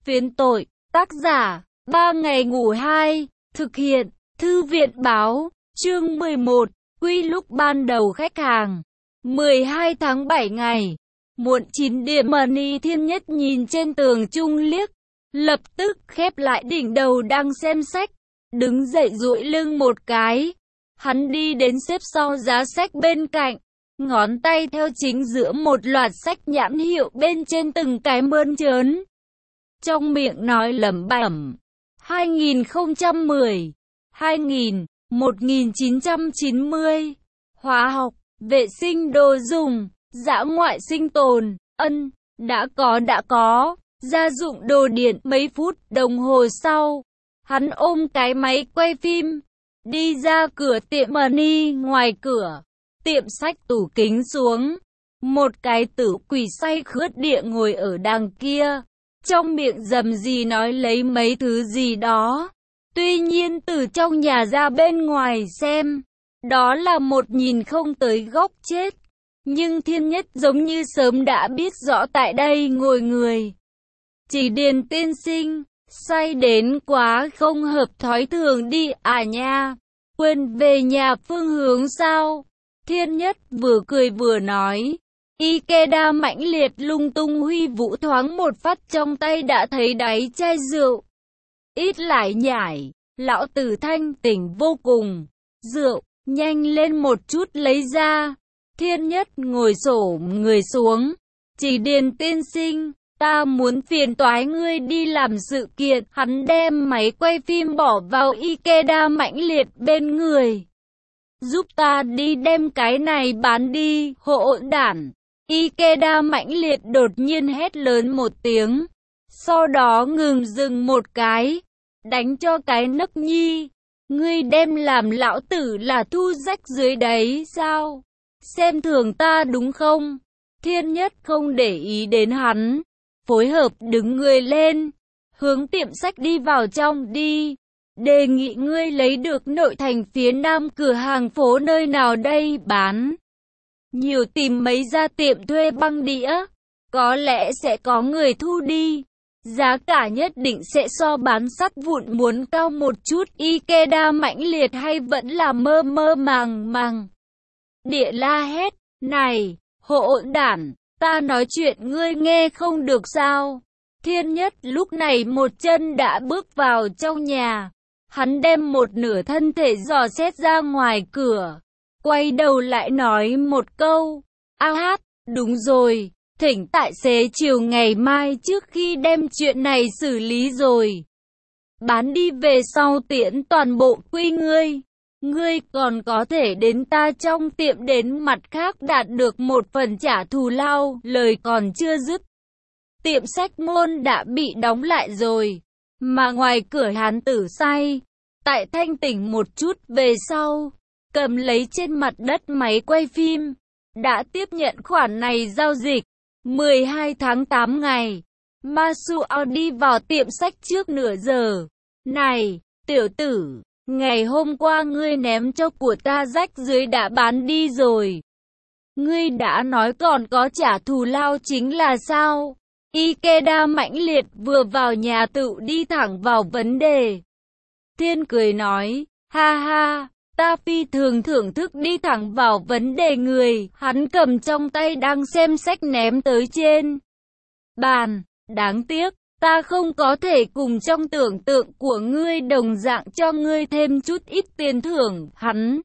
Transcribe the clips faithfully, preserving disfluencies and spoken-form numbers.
Phiến tội, tác giả, ba ngày ngủ hai, thực hiện, thư viện báo, chương mười một, quy lúc ban đầu khách hàng. mười hai tháng bảy ngày, muộn chín điểm Money Thiên Nhất nhìn trên tường chung liếc, lập tức khép lại đỉnh đầu đang xem sách, đứng dậy duỗi lưng một cái. Hắn đi đến xếp sau giá sách bên cạnh, ngón tay theo chính giữa một loạt sách nhãn hiệu bên trên từng cái mơn trớn. Trong miệng nói lẩm bẩm, hai nghìn không trăm mười, hai nghìn, một nghìn chín trăm chín mươi, hóa học, vệ sinh đồ dùng, dã ngoại sinh tồn, ân, đã có đã có, gia dụng đồ điện. Mấy phút đồng hồ sau, hắn ôm cái máy quay phim, đi ra cửa tiệm Money. Ngoài cửa tiệm sách tủ kính xuống, một cái tử quỷ say khướt địa ngồi ở đằng kia, trong miệng rầm rì nói lấy mấy thứ gì đó. Tuy nhiên từ trong nhà ra bên ngoài xem, đó là một nhìn không tới góc chết. Nhưng Thiên Nhất giống như sớm đã biết rõ tại đây ngồi người. Chỉ Điền tiên sinh, say đến quá không hợp thói thường đi à nha, quên về nhà phương hướng sao? Thiên Nhất vừa cười vừa nói. Ikeda mãnh liệt lung tung huy vũ thoáng một phát trong tay đã thấy đáy chai rượu. Ít lại nhải, lão tử thanh tỉnh vô cùng. Rượu, nhanh lên một chút lấy ra. Thiên Nhất ngồi xổm người xuống. Chỉ Điền tiên sinh, ta muốn phiền toái ngươi đi làm sự kiện. Hắn đem máy quay phim bỏ vào Ikeda mãnh liệt bên người. Giúp ta đi đem cái này bán đi, hỗn đản. Ikeda mãnh liệt đột nhiên hét lớn một tiếng, sau đó ngừng dừng một cái, đánh cho cái nấc nhi. Ngươi đem làm lão tử là thu rách dưới đấy sao? Xem thường ta đúng không? Thiên Nhất không để ý đến hắn, phối hợp đứng người lên, hướng tiệm sách đi vào trong đi. Đề nghị ngươi lấy được nội thành phía nam cửa hàng phố nơi nào đây bán. Nhiều tìm mấy gia tiệm thuê băng đĩa, có lẽ sẽ có người thu đi. Giá cả nhất định sẽ so bán sắt vụn muốn cao một chút. Ikeda mãnh liệt hay vẫn là mơ mơ màng màng địa la hét, này, hỗn đản, ta nói chuyện ngươi nghe không được sao? Thiên Nhất lúc này một chân đã bước vào trong nhà, hắn đem một nửa thân thể dò xét ra ngoài cửa. Quay đầu lại nói một câu, a hát, đúng rồi, thỉnh tài xế chiều ngày mai trước khi đem chuyện này xử lý rồi. Bán đi về sau tiễn toàn bộ quy ngươi. Ngươi còn có thể đến ta trong tiệm đến mặt khác đạt được một phần trả thù lao. Lời còn chưa dứt, tiệm sách môn đã bị đóng lại rồi. Mà ngoài cửa hán tử say, tại thanh tỉnh một chút về sau, cầm lấy trên mặt đất máy quay phim, đã tiếp nhận khoản này giao dịch. mười hai tháng tám ngày, Masuo đi vào tiệm sách trước nửa giờ. Này, tiểu tử, ngày hôm qua ngươi ném cho của ta rách dưới đã bán đi rồi. Ngươi đã nói còn có trả thù lao chính là sao? Ikeda mãnh liệt vừa vào nhà tự đi thẳng vào vấn đề. Thiên cười nói, ha ha. Ta phi thường thưởng thức đi thẳng vào vấn đề người. Hắn cầm trong tay đang xem sách ném tới trên bàn. Đáng tiếc, ta không có thể cùng trong tưởng tượng của ngươi đồng dạng cho ngươi thêm chút ít tiền thưởng. Hắn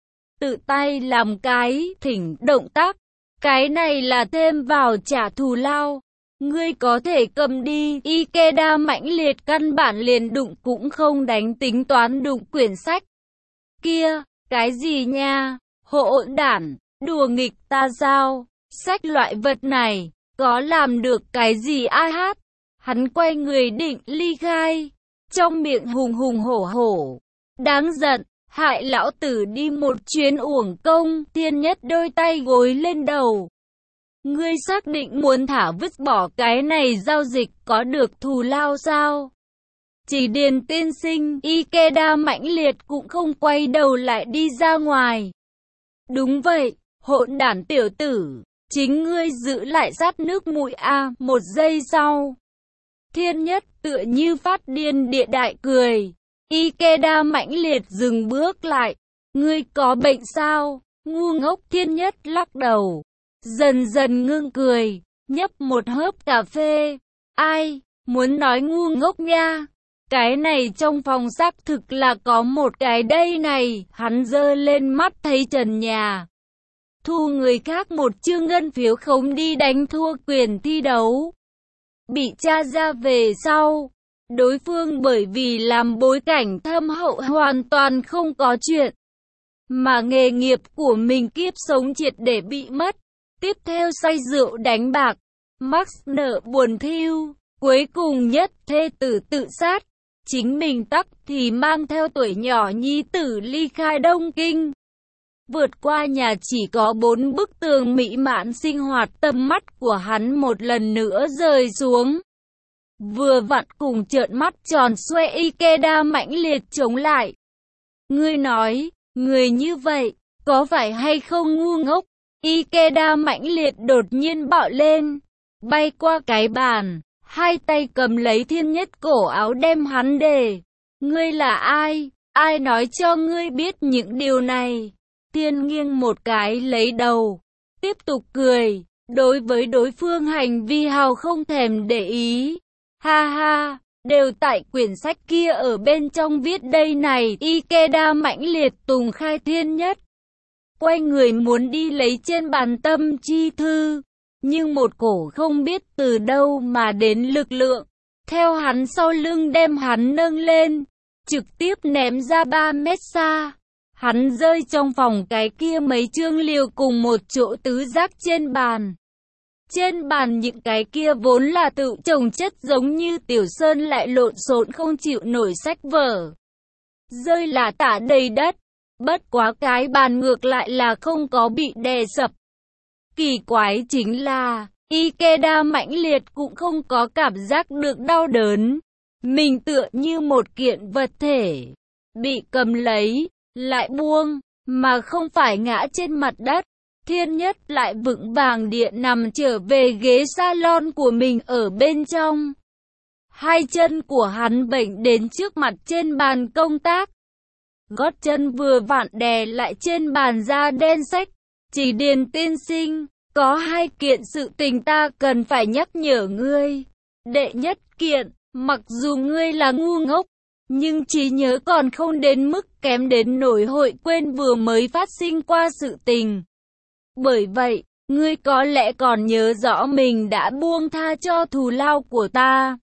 tự tay làm cái thỉnh động tác. Cái này là thêm vào trả thù lao. Ngươi có thể cầm đi. Ikeda mãnh liệt căn bản liền đụng cũng không đánh, tính toán đụng quyển sách kia. Cái gì nha, hỗn đản, đùa nghịch ta sao? Sách loại vật này, có làm được cái gì ai hát? Hắn quay người định ly khai, trong miệng hùng hùng hổ hổ. Đáng giận, hại lão tử đi một chuyến uổng công. Thiên Nhất đôi tay gối lên đầu. Ngươi xác định muốn thả vứt bỏ cái này giao dịch có được thù lao sao? Chỉ Điền tiên sinh, Ikeda mãnh liệt cũng không quay đầu lại đi ra ngoài. Đúng vậy, hỗn đản tiểu tử, chính ngươi giữ lại sát nước mũi a. Một giây sau, Thiên nhất tựa như phát điên địa đại cười. Ikeda mãnh liệt dừng bước lại. Ngươi có bệnh sao? Ngu ngốc. Thiên nhất lắc đầu. Dần dần ngưng cười. Nhấp một hớp cà phê. Ai? Muốn nói ngu ngốc nha. Cái này trong phòng xác thực là có một cái đây này. Hắn giơ lên mắt thấy trần nhà. Thu người khác một chương ngân phiếu khống đi đánh thua quyền thi đấu. Bị tra ra về sau. Đối phương bởi vì làm bối cảnh thâm hậu hoàn toàn không có chuyện. Mà nghề nghiệp của mình kiếp sống triệt để bị mất. Tiếp theo say rượu đánh bạc. Max nợ buồn thiu. Cuối cùng nhất thê tử tự sát. Chính mình tắc thì mang theo tuổi nhỏ nhi tử ly khai Đông Kinh. Vượt qua nhà chỉ có bốn bức tường mỹ mãn sinh hoạt, tầm mắt của hắn một lần nữa rơi xuống. Vừa vặn cùng trợn mắt tròn xoe Ikeda mãnh liệt chống lại. Ngươi nói, người như vậy, có phải hay không ngu ngốc? Ikeda mãnh liệt đột nhiên bạo lên, bay qua cái bàn, hai tay cầm lấy thiên nhất cổ áo đem hắn đề. Ngươi là ai? Ai nói cho ngươi biết những điều này? Thiên nghiêng một cái lấy đầu, tiếp tục cười, đối với đối phương hành vi hào không thèm để ý. Ha ha, đều tại quyển sách kia ở bên trong viết đây này. Ikeda mãnh liệt tùng khai thiên nhất. Quay người muốn đi lấy trên bàn tâm chi thư. Nhưng một cổ không biết từ đâu mà đến lực lượng. Theo hắn sau lưng đem hắn nâng lên. Trực tiếp ném ra ba mét xa. Hắn rơi trong phòng cái kia mấy chương liều cùng một chỗ tứ giác trên bàn. Trên bàn những cái kia vốn là tự chồng chất giống như tiểu sơn lại lộn xộn không chịu nổi sách vở. Rơi là tả đầy đất. Bất quá cái bàn ngược lại là không có bị đè sập. Kỳ quái chính là, Ikeda mãnh liệt cũng không có cảm giác được đau đớn. Mình tựa như một kiện vật thể. Bị cầm lấy, lại buông, mà không phải ngã trên mặt đất. Thiên nhất lại vững vàng địa nằm trở về ghế salon của mình ở bên trong. Hai chân của hắn bệnh đến trước mặt trên bàn công tác. Gót chân vừa vặn đè lại trên bàn da đen sách. Chỉ Điền tiên sinh, có hai kiện sự tình ta cần phải nhắc nhở ngươi. Đệ nhất kiện, mặc dù ngươi là ngu ngốc, nhưng trí nhớ còn không đến mức kém đến nỗi hội quên vừa mới phát sinh qua sự tình. Bởi vậy, ngươi có lẽ còn nhớ rõ mình đã buông tha cho thù lao của ta.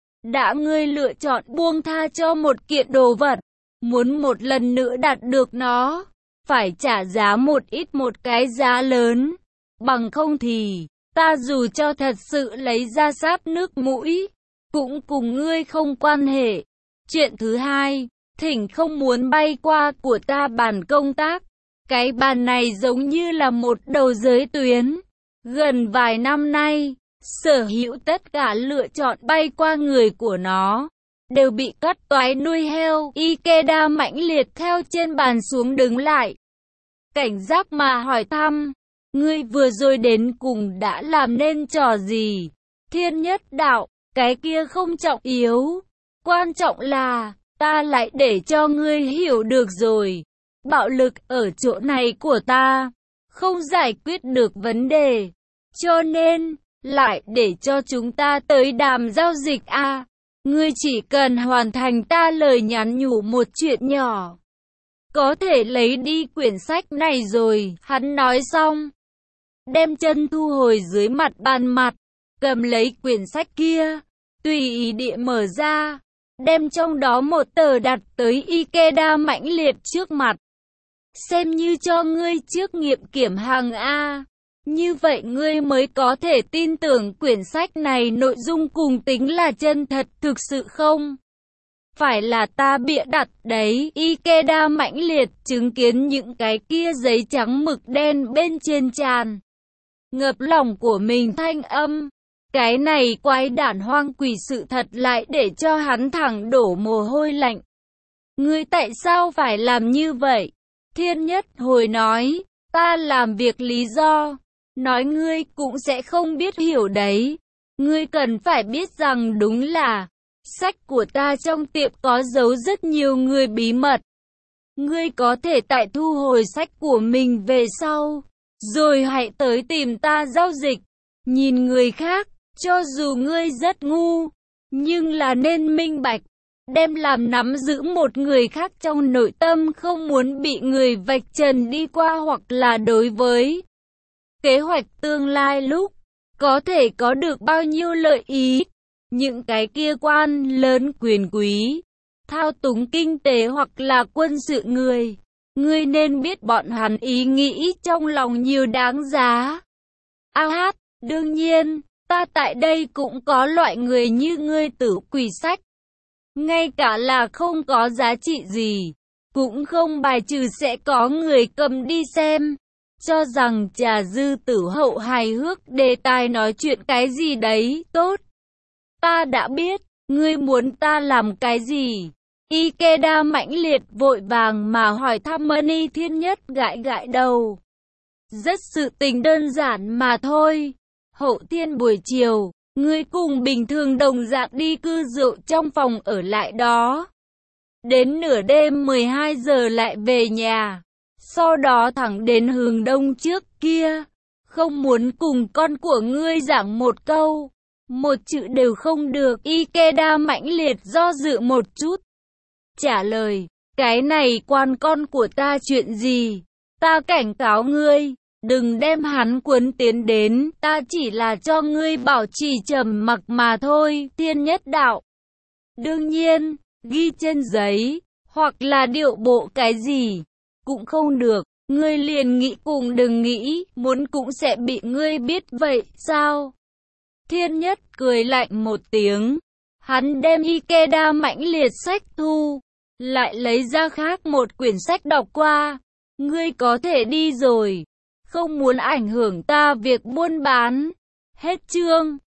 Đã ngươi lựa chọn buông tha cho một kiện đồ vật, muốn một lần nữa đạt được nó, phải trả giá một ít một cái giá lớn. Bằng không thì, ta dù cho thật sự lấy ra sáp nước mũi, cũng cùng ngươi không quan hệ. Chuyện thứ hai, thỉnh không muốn bay qua của ta bàn công tác. Cái bàn này giống như là một đầu giới tuyến. Gần vài năm nay, sở hữu tất cả lựa chọn bay qua người của nó đều bị cắt toái nuôi heo. Ikeda mãnh liệt theo trên bàn xuống đứng lại. Cảnh giác mà hỏi thăm, ngươi vừa rồi đến cùng đã làm nên trò gì? Thiên nhất đạo, cái kia không trọng yếu. Quan trọng là, ta lại để cho ngươi hiểu được rồi. Bạo lực ở chỗ này của ta, không giải quyết được vấn đề. Cho nên, lại để cho chúng ta tới đàm giao dịch a. Ngươi chỉ cần hoàn thành ta lời nhắn nhủ một chuyện nhỏ. Có thể lấy đi quyển sách này rồi. Hắn nói xong, đem chân thu hồi dưới mặt bàn mặt, cầm lấy quyển sách kia, tùy ý địa mở ra, đem trong đó một tờ đặt tới Ikeda mãnh liệt trước mặt. Xem như cho ngươi trước nghiệm kiểm hàng A. Như vậy ngươi mới có thể tin tưởng quyển sách này nội dung cùng tính là chân thật thực sự không? Phải là ta bịa đặt đấy. Ikeda mãnh liệt chứng kiến những cái kia giấy trắng mực đen bên trên tràn ngập lòng của mình thanh âm. Cái này quái đản hoang quỷ sự thật lại để cho hắn thẳng đổ mồ hôi lạnh. Ngươi tại sao phải làm như vậy? Thiên nhất hồi nói, ta làm việc lý do, nói ngươi cũng sẽ không biết hiểu đấy. Ngươi cần phải biết rằng đúng là sách của ta trong tiệm có giấu rất nhiều người bí mật. Ngươi có thể tại thu hồi sách của mình về sau, rồi hãy tới tìm ta giao dịch. Nhìn người khác, cho dù ngươi rất ngu, nhưng là nên minh bạch. Đem làm nắm giữ một người khác trong nội tâm không muốn bị người vạch trần đi qua hoặc là đối với kế hoạch tương lai lúc có thể có được bao nhiêu lợi ý. Những cái kia quan lớn quyền quý, thao túng kinh tế hoặc là quân sự người, ngươi nên biết bọn hắn ý nghĩ trong lòng nhiều đáng giá. A hát, đương nhiên, ta tại đây cũng có loại người như ngươi tử quỷ sách. Ngay cả là không có giá trị gì, cũng không bài trừ sẽ có người cầm đi xem, cho rằng trà dư tử hậu hài hước đề tài nói chuyện cái gì đấy, tốt. Ta đã biết, ngươi muốn ta làm cái gì? Ikeda mãnh liệt vội vàng mà hỏi thăm Mani Thiên Nhất gãi gãi đầu. Rất sự tình đơn giản mà thôi. Hậu thiên buổi chiều, ngươi cùng bình thường đồng dạng đi cư rượu trong phòng ở lại đó. Đến nửa đêm mười hai giờ lại về nhà. Sau đó thẳng đến hướng đông trước kia. Không muốn cùng con của ngươi giảng một câu. Một chữ đều không được. Ikeda mãnh liệt do dự một chút. Trả lời, cái này quan con của ta chuyện gì? Ta cảnh cáo ngươi, đừng đem hắn cuốn tiến đến, ta chỉ là cho ngươi bảo trì trầm mặc mà thôi. Thiên Nhất đạo. Đương nhiên, ghi trên giấy, hoặc là điệu bộ cái gì, cũng không được. Ngươi liền nghĩ cùng đừng nghĩ, muốn cũng sẽ bị ngươi biết vậy, sao? Thiên Nhất cười lạnh một tiếng. Hắn đem Ikeda mãnh liệt sách thu, lại lấy ra khác một quyển sách đọc qua. Ngươi có thể đi rồi, không muốn ảnh hưởng ta việc buôn bán. Hết chương.